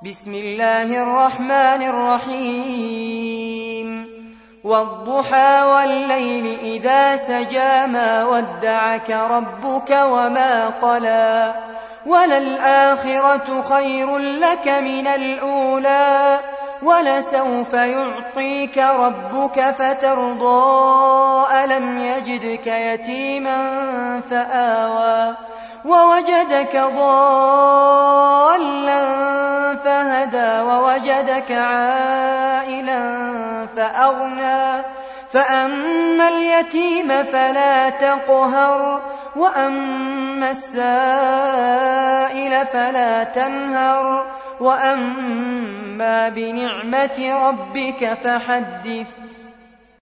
بسم الله الرحمن الرحيم والضحى والليل إذا سجى ما ودعك ربك وما قلى وللآخرة خير لك من الأولى ولسوف يعطيك ربك فترضى ألم يجدك يتيما فآوى ووجدك ضالا فهدى ووجدك عائلا فأغنى فأما اليتيم فلا تقهر وأما السائل فلا تنهر وأما بنعمة ربك فحدث